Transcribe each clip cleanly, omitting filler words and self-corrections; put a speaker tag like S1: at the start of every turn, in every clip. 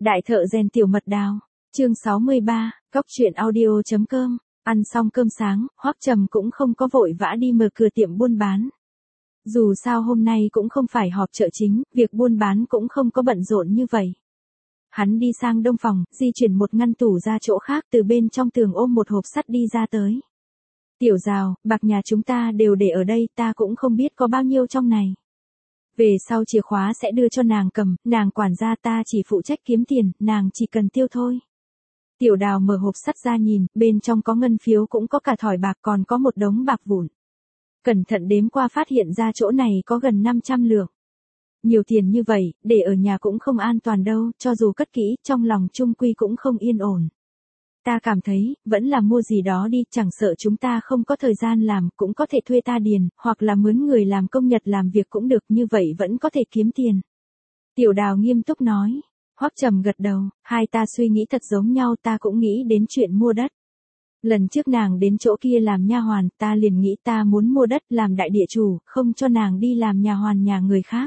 S1: Đại thợ rèn tiểu mật đào, chương 63, Cóc truyện audio.com, ăn xong cơm sáng, Hoắc Trầm cũng không có vội vã đi mở cửa tiệm buôn bán. Dù sao hôm nay cũng không phải họp chợ chính, việc buôn bán cũng không có bận rộn như vậy. Hắn đi sang đông phòng, di chuyển một ngăn tủ ra chỗ khác, từ bên trong tường ôm một hộp sắt đi ra tới. Tiểu Rào, bạc nhà chúng ta đều để ở đây, ta cũng không biết có bao nhiêu trong này. Về sau chìa khóa sẽ đưa cho nàng cầm, nàng quản gia ta chỉ phụ trách kiếm tiền, nàng chỉ cần tiêu thôi. Tiểu Đào mở hộp sắt ra nhìn, bên trong có ngân phiếu cũng có cả thỏi bạc, còn có một đống bạc vụn. Cẩn thận đếm qua phát hiện ra chỗ này có gần 500 lượng. Nhiều tiền như vậy, để ở nhà cũng không an toàn đâu, cho dù cất kỹ, trong lòng chung quy cũng không yên ổn. Ta cảm thấy, vẫn là mua gì đó đi, chẳng sợ chúng ta không có thời gian làm, cũng có thể thuê ta điền, hoặc là mướn người làm công nhật làm việc cũng được, như vậy vẫn có thể kiếm tiền. Tiểu Đào nghiêm túc nói. Hoắc Trầm gật đầu, hai ta suy nghĩ thật giống nhau, ta cũng nghĩ đến chuyện mua đất. Lần trước nàng đến chỗ kia làm nha hoàn, ta liền nghĩ ta muốn mua đất làm đại địa chủ, không cho nàng đi làm nha hoàn nhà người khác.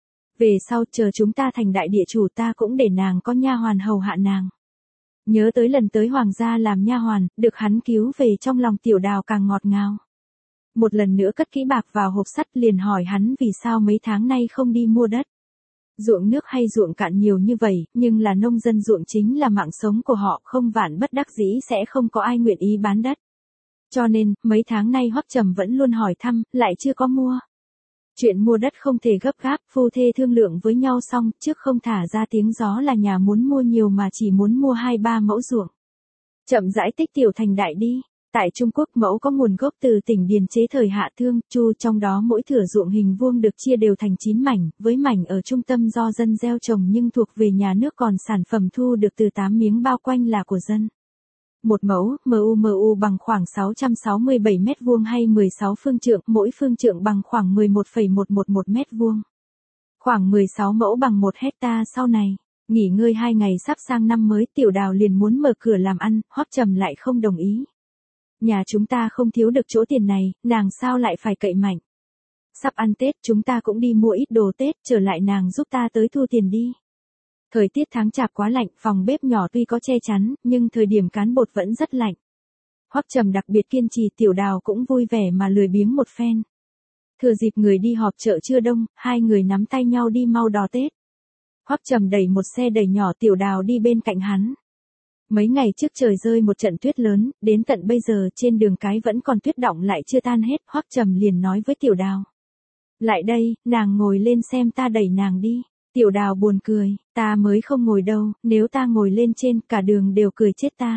S1: Về sau chờ chúng ta thành đại địa chủ ta cũng để nàng có nha hoàn hầu hạ nàng. Nhớ tới lần tới hoàng gia làm nha hoàn, được hắn cứu về, trong lòng Tiểu Đào càng ngọt ngào. Một lần nữa cất kỹ bạc vào hộp sắt, liền hỏi hắn vì sao mấy tháng nay không đi mua đất. Ruộng nước hay ruộng cạn nhiều như vậy, nhưng là nông dân ruộng chính là mạng sống của họ, không vạn bất đắc dĩ sẽ không có ai nguyện ý bán đất. Cho nên, mấy tháng nay Hoắc Trầm vẫn luôn hỏi thăm, lại chưa có mua. Chuyện mua đất không thể gấp gáp, phu thê thương lượng với nhau xong, trước không thả ra tiếng gió là nhà muốn mua nhiều mà chỉ muốn mua 2-3 mẫu ruộng. Chậm rãi tích tiểu thành đại đi. Tại Trung Quốc mẫu có nguồn gốc từ tỉnh Điền chế thời Hạ Thương, Chu, trong đó mỗi thửa ruộng hình vuông được chia đều thành 9 mảnh, với mảnh ở trung tâm do dân gieo trồng nhưng thuộc về nhà nước, còn sản phẩm thu được từ 8 miếng bao quanh là của dân. Một mẫu, mu bằng khoảng 667 mét vuông hay 16 phương trượng, mỗi phương trượng bằng khoảng 11,111 mét vuông. Khoảng 16 mẫu bằng 1 hecta. Sau này, nghỉ ngơi 2 ngày sắp sang năm mới, Tiểu Đào liền muốn mở cửa làm ăn, Hoắc Trầm lại không đồng ý. Nhà chúng ta không thiếu được chỗ tiền này, nàng sao lại phải cậy mạnh. Sắp ăn Tết chúng ta cũng đi mua ít đồ Tết, trở lại nàng giúp ta tới thu tiền đi. Thời tiết tháng Chạp quá lạnh, phòng bếp nhỏ tuy có che chắn, nhưng thời điểm cán bột vẫn rất lạnh. Hoắc Trầm đặc biệt kiên trì, Tiểu Đào cũng vui vẻ mà lười biếng một phen. Thừa dịp người đi họp chợ chưa đông, hai người nắm tay nhau đi mau đò Tết. Hoắc Trầm đẩy một xe đẩy nhỏ, Tiểu Đào đi bên cạnh hắn. Mấy ngày trước trời rơi một trận tuyết lớn, đến tận bây giờ trên đường cái vẫn còn tuyết đọng lại chưa tan hết. Hoắc Trầm liền nói với Tiểu Đào. Lại đây, nàng ngồi lên xem ta đẩy nàng đi. Tiểu Đào buồn cười, ta mới không ngồi đâu, nếu ta ngồi lên trên cả đường đều cười chết ta.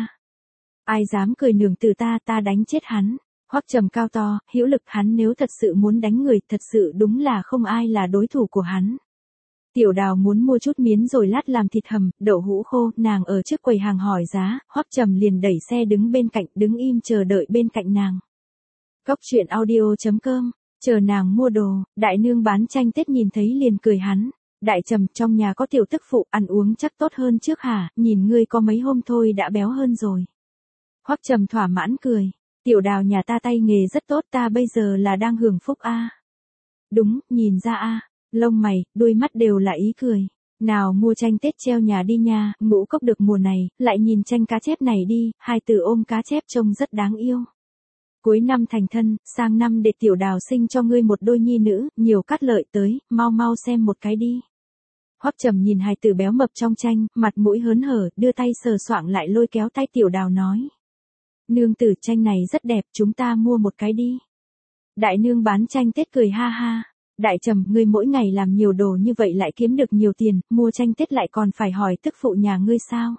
S1: Ai dám cười nương từ ta, ta đánh chết hắn. Hoắc Trầm cao to, hữu lực, hắn nếu thật sự muốn đánh người, thật sự đúng là không ai là đối thủ của hắn. Tiểu Đào muốn mua chút miến rồi lát làm thịt hầm, đậu hũ khô, nàng ở trước quầy hàng hỏi giá, Hoắc Trầm liền đẩy xe đứng bên cạnh, đứng im chờ đợi bên cạnh nàng. Cóc truyện audio.com, chờ nàng mua đồ, đại nương bán chanh Tết nhìn thấy liền cười hắn. Đại Trầm, trong nhà có tiểu tức phụ, ăn uống chắc tốt hơn trước hả, nhìn ngươi có mấy hôm thôi đã béo hơn rồi. Hoắc Trầm thỏa mãn cười, Tiểu Đào nhà ta tay nghề rất tốt, ta bây giờ là đang hưởng phúc a. Đúng, nhìn ra a. Lông mày, đuôi mắt đều là ý cười. Nào mua chanh Tết treo nhà đi nha, ngũ cốc được mùa này, lại nhìn chanh cá chép này đi, hai từ ôm cá chép trông rất đáng yêu. Cuối năm thành thân, sang năm để Tiểu Đào sinh cho ngươi một đôi nhi nữ, nhiều cát lợi tới, mau mau xem một cái đi. Hoắc Trầm nhìn hài tử béo mập trong tranh, mặt mũi hớn hở, đưa tay sờ soạng lại lôi kéo tay Tiểu Đào nói. Nương tử, tranh này rất đẹp, chúng ta mua một cái đi. Đại nương bán chanh Tết cười ha ha. Đại Trầm, ngươi mỗi ngày làm nhiều đồ như vậy lại kiếm được nhiều tiền, mua chanh Tết lại còn phải hỏi tức phụ nhà ngươi sao?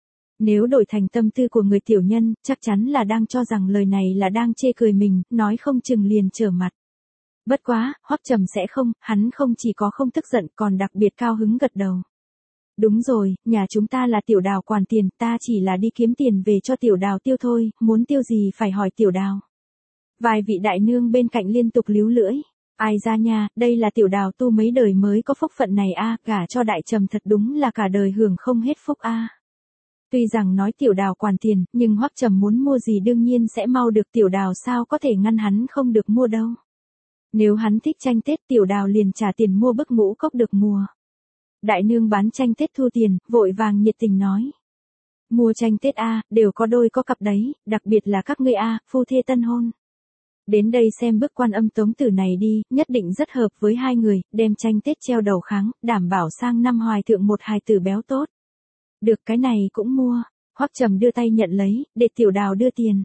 S1: Nếu đổi thành tâm tư của người tiểu nhân, chắc chắn là đang cho rằng lời này là đang chê cười mình, nói không chừng liền trở mặt. Bất quá, Hoắc Trầm sẽ không, hắn không chỉ có không tức giận còn đặc biệt cao hứng gật đầu. Đúng rồi, nhà chúng ta là Tiểu Đào quản tiền, ta chỉ là đi kiếm tiền về cho Tiểu Đào tiêu thôi, muốn tiêu gì phải hỏi Tiểu Đào. Vài vị đại nương bên cạnh liên tục líu lưỡi. Ai ra nha, đây là Tiểu Đào tu mấy đời mới có phúc phận này a, gả cho Đại Trầm thật đúng là cả đời hưởng không hết phúc a. Tuy rằng nói Tiểu Đào quản tiền, nhưng Hoắc Trầm muốn mua gì đương nhiên sẽ mau được, Tiểu Đào sao có thể ngăn hắn không được mua đâu. Nếu hắn thích chanh Tết, Tiểu Đào liền trả tiền mua bức ngũ cốc được mùa. Đại nương bán tranh Tết thu tiền, vội vàng nhiệt tình nói. Mua tranh Tết a, đều có đôi có cặp đấy, đặc biệt là các ngươi a, phu thê tân hôn. Đến đây xem bức Quan Âm Tống Tử này đi, nhất định rất hợp với hai người, đem tranh Tết treo đầu kháng, đảm bảo sang năm hoài thượng một hài tử béo tốt. Được, cái này cũng mua. Hoắc Trầm đưa tay nhận lấy, để Tiểu Đào đưa tiền.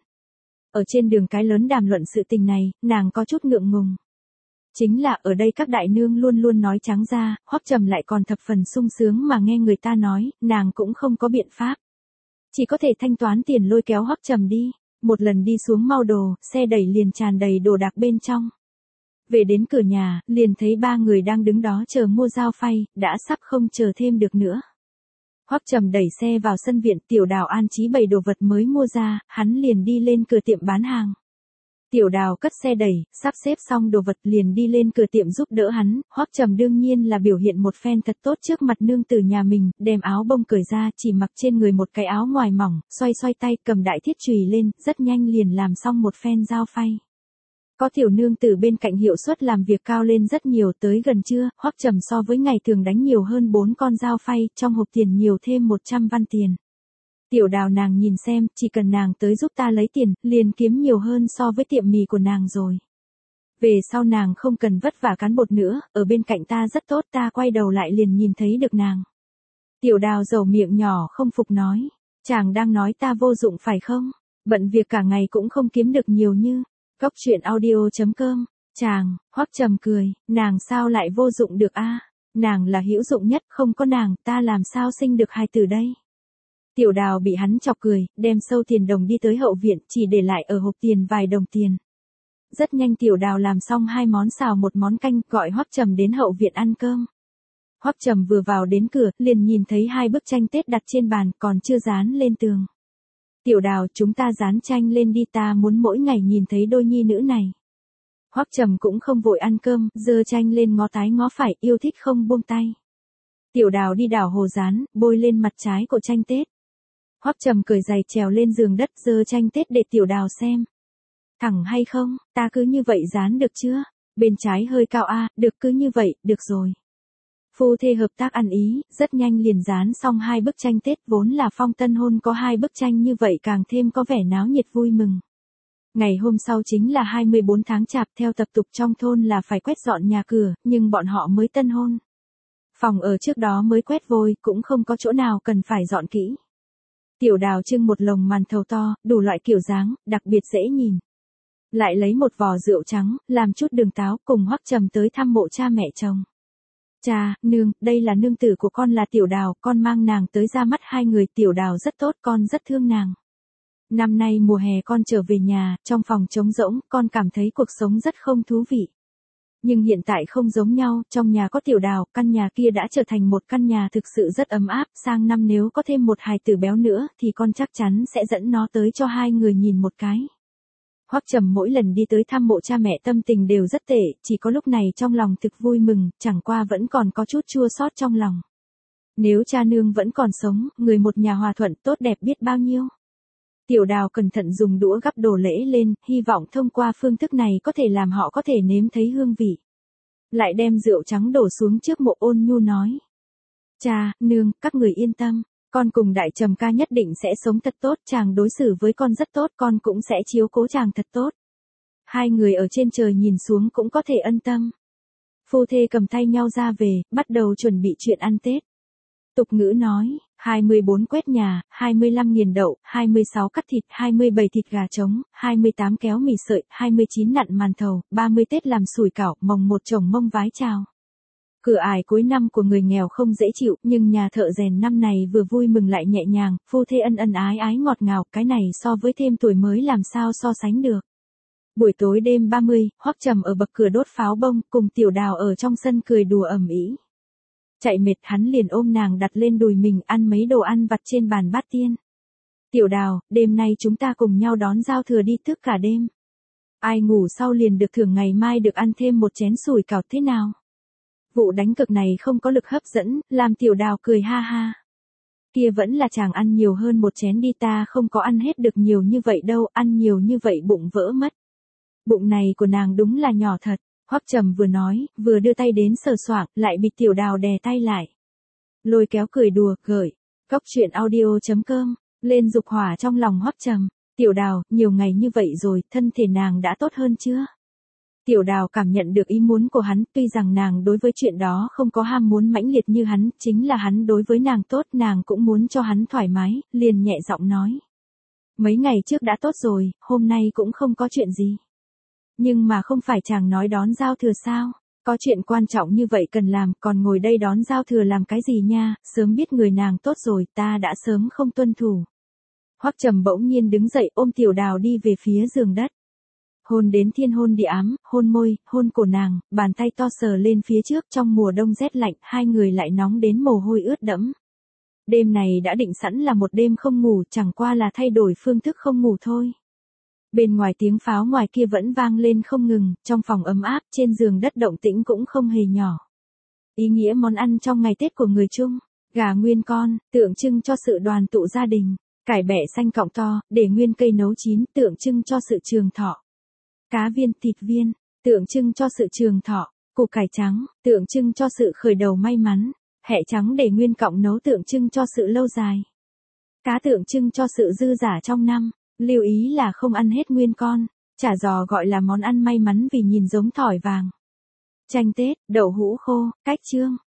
S1: Ở trên đường cái lớn đàm luận sự tình này, nàng có chút ngượng ngùng. Chính là ở đây các đại nương luôn luôn nói trắng ra, Hoắc Trầm lại còn thập phần sung sướng mà nghe người ta nói, nàng cũng không có biện pháp. Chỉ có thể thanh toán tiền lôi kéo Hoắc Trầm đi. Một lần đi xuống mau đồ, xe đẩy liền tràn đầy đồ đạc bên trong. Về đến cửa nhà, liền thấy ba người đang đứng đó chờ mua dao phay, đã sắp không chờ thêm được nữa. Hoắc Trầm đẩy xe vào sân viện, Tiểu Đào an trí bày đồ vật mới mua ra, hắn liền đi lên cửa tiệm bán hàng. Tiểu Đào cất xe đẩy, sắp xếp xong đồ vật liền đi lên cửa tiệm giúp đỡ hắn, Hoắc Trầm đương nhiên là biểu hiện một phen thật tốt trước mặt nương tử nhà mình, đem áo bông cởi ra, chỉ mặc trên người một cái áo ngoài mỏng, xoay xoay tay, cầm đại thiết chùy lên, rất nhanh liền làm xong một phen dao phay. Có tiểu nương tử bên cạnh hiệu suất làm việc cao lên rất nhiều, tới gần trưa, Hoắc Trầm so với ngày thường đánh nhiều hơn 4 con dao phay, trong hộp tiền nhiều thêm 100 văn tiền. Tiểu Đào nàng nhìn xem, chỉ cần nàng tới giúp ta lấy tiền, liền kiếm nhiều hơn so với tiệm mì của nàng rồi. Về sau nàng không cần vất vả cán bột nữa, ở bên cạnh ta rất tốt, ta quay đầu lại liền nhìn thấy được nàng. Tiểu Đào dầu miệng nhỏ không phục nói, chàng đang nói ta vô dụng phải không? Bận việc cả ngày cũng không kiếm được nhiều như. Góc truyện audio.com, chàng, Hoắc Trầm cười, nàng sao lại vô dụng được a? Nàng là hữu dụng nhất, không có nàng, ta làm sao sinh được hài tử đây? Tiểu Đào bị hắn chọc cười, đem sâu tiền đồng đi tới hậu viện, chỉ để lại ở hộp tiền vài đồng tiền. Rất nhanh Tiểu Đào làm xong 2 món xào một món canh, gọi Hoắc Trầm đến hậu viện ăn cơm. Hoắc Trầm vừa vào đến cửa, liền nhìn thấy 2 bức tranh Tết đặt trên bàn, còn chưa dán lên tường. Tiểu Đào, chúng ta dán tranh lên đi, ta muốn mỗi ngày nhìn thấy đôi nhi nữ này. Hoắc Trầm cũng không vội ăn cơm, giơ tranh lên ngó trái ngó phải, yêu thích không buông tay. Tiểu Đào đi đảo hồ dán, bôi lên mặt trái của tranh Tết. Hoắc Trầm cởi giày trèo lên giường đất, giơ tranh Tết để Tiểu Đào xem. Thẳng hay không, ta cứ như vậy dán được chưa? Bên trái hơi cao a, được cứ như vậy, được rồi. Phu thê hợp tác ăn ý, rất nhanh liền dán xong 2 bức tranh Tết, vốn là phong tân hôn có 2 bức tranh như vậy càng thêm có vẻ náo nhiệt vui mừng. Ngày hôm sau chính là 24 tháng Chạp, theo tập tục trong thôn là phải quét dọn nhà cửa, nhưng bọn họ mới tân hôn. Phòng ở trước đó mới quét vôi, cũng không có chỗ nào cần phải dọn kỹ. Tiểu Đào trưng một lồng màn thầu to, đủ loại kiểu dáng, đặc biệt dễ nhìn. Lại lấy một vò rượu trắng, làm chút đường táo, cùng Hoắc Trầm tới thăm mộ cha mẹ chồng. Cha, nương, đây là nương tử của con là Tiểu Đào, con mang nàng tới ra mắt hai người, Tiểu Đào rất tốt, con rất thương nàng. Năm nay mùa hè con trở về nhà, trong phòng trống rỗng, con cảm thấy cuộc sống rất không thú vị. Nhưng hiện tại không giống nhau, trong nhà có Tiểu Đào, căn nhà kia đã trở thành một căn nhà thực sự rất ấm áp, sang năm nếu có thêm một hài tử béo nữa, thì con chắc chắn sẽ dẫn nó tới cho hai người nhìn một cái. Hoắc Trầm mỗi lần đi tới thăm mộ cha mẹ tâm tình đều rất tệ, chỉ có lúc này trong lòng thực vui mừng, chẳng qua vẫn còn có chút chua xót trong lòng. Nếu cha nương vẫn còn sống, người một nhà hòa thuận tốt đẹp biết bao nhiêu. Tiểu Đào cẩn thận dùng đũa gắp đồ lễ lên, hy vọng thông qua phương thức này có thể làm họ có thể nếm thấy hương vị. Lại đem rượu trắng đổ xuống trước mộ, ôn nhu nói. Cha, nương, các người yên tâm. Con cùng Đại Trầm ca nhất định sẽ sống thật tốt, chàng đối xử với con rất tốt, con cũng sẽ chiếu cố chàng thật tốt. Hai người ở trên trời nhìn xuống cũng có thể ân tâm. Phu thê cầm tay nhau ra về, bắt đầu chuẩn bị chuyện ăn Tết. Tục ngữ nói, 24 quét nhà, 25 nghiền đậu, 26 cắt thịt, 27 thịt gà trống, 28 kéo mì sợi, 29 nặn màn thầu, 30 Tết làm sủi cảo, mồng 1 chồng mông vái chào. Cửa ải cuối năm của người nghèo không dễ chịu, nhưng nhà thợ rèn năm này vừa vui mừng lại nhẹ nhàng, phu thê ân ân ái ái ngọt ngào, cái này so với thêm tuổi mới làm sao so sánh được. Buổi tối đêm 30, Hoắc Trầm ở bậc cửa đốt pháo bông, cùng Tiểu Đào ở trong sân cười đùa ầm ĩ. Chạy mệt hắn liền ôm nàng đặt lên đùi mình, ăn mấy đồ ăn vặt trên bàn bát tiên. Tiểu Đào, đêm nay chúng ta cùng nhau đón giao thừa đi thức cả đêm. Ai ngủ sau liền được thưởng, ngày mai được ăn thêm một chén sủi cảo thế nào? Vụ đánh cược này không có lực hấp dẫn, làm Tiểu Đào cười ha ha. Kia vẫn là chàng ăn nhiều hơn một chén đi, ta không có ăn hết được nhiều như vậy đâu, ăn nhiều như vậy bụng vỡ mất. Bụng này của nàng đúng là nhỏ thật. Hoắc Trầm vừa nói, vừa đưa tay đến sờ soạng, lại bị Tiểu Đào đè tay lại. Lôi kéo cười đùa, gợi. Góc chuyện audio.com, lên dục hỏa trong lòng Hoắc Trầm. Tiểu Đào, nhiều ngày như vậy rồi, thân thể nàng đã tốt hơn chưa? Tiểu Đào cảm nhận được ý muốn của hắn, tuy rằng nàng đối với chuyện đó không có ham muốn mãnh liệt như hắn, chính là hắn đối với nàng tốt, nàng cũng muốn cho hắn thoải mái, liền nhẹ giọng nói. Mấy ngày trước đã tốt rồi, hôm nay cũng không có chuyện gì. Nhưng mà không phải chàng nói đón giao thừa sao? Có chuyện quan trọng như vậy cần làm, còn ngồi đây đón giao thừa làm cái gì nha, sớm biết người nàng tốt rồi, ta đã sớm không tuân thủ. Hoắc Trầm bỗng nhiên đứng dậy ôm Tiểu Đào đi về phía giường đất. Hôn đến thiên hôn địa ám, hôn môi, hôn cổ nàng, bàn tay to sờ lên phía trước trong mùa đông rét lạnh, hai người lại nóng đến mồ hôi ướt đẫm. Đêm này đã định sẵn là một đêm không ngủ, chẳng qua là thay đổi phương thức không ngủ thôi. Bên ngoài tiếng pháo ngoài kia vẫn vang lên không ngừng, trong phòng ấm áp, trên giường đất động tĩnh cũng không hề nhỏ. Ý nghĩa món ăn trong ngày Tết của người Trung, gà nguyên con, tượng trưng cho sự đoàn tụ gia đình, cải bẹ xanh cọng to, để nguyên cây nấu chín, tượng trưng cho sự trường thọ. Cá viên, thịt viên, tượng trưng cho sự trường thọ, củ cải trắng, tượng trưng cho sự khởi đầu may mắn, hẹ trắng để nguyên cọng nấu tượng trưng cho sự lâu dài. Cá tượng trưng cho sự dư dả trong năm, lưu ý là không ăn hết nguyên con, chả giò gọi là món ăn may mắn vì nhìn giống thỏi vàng. Chanh Tết, đậu hũ khô, cách chương.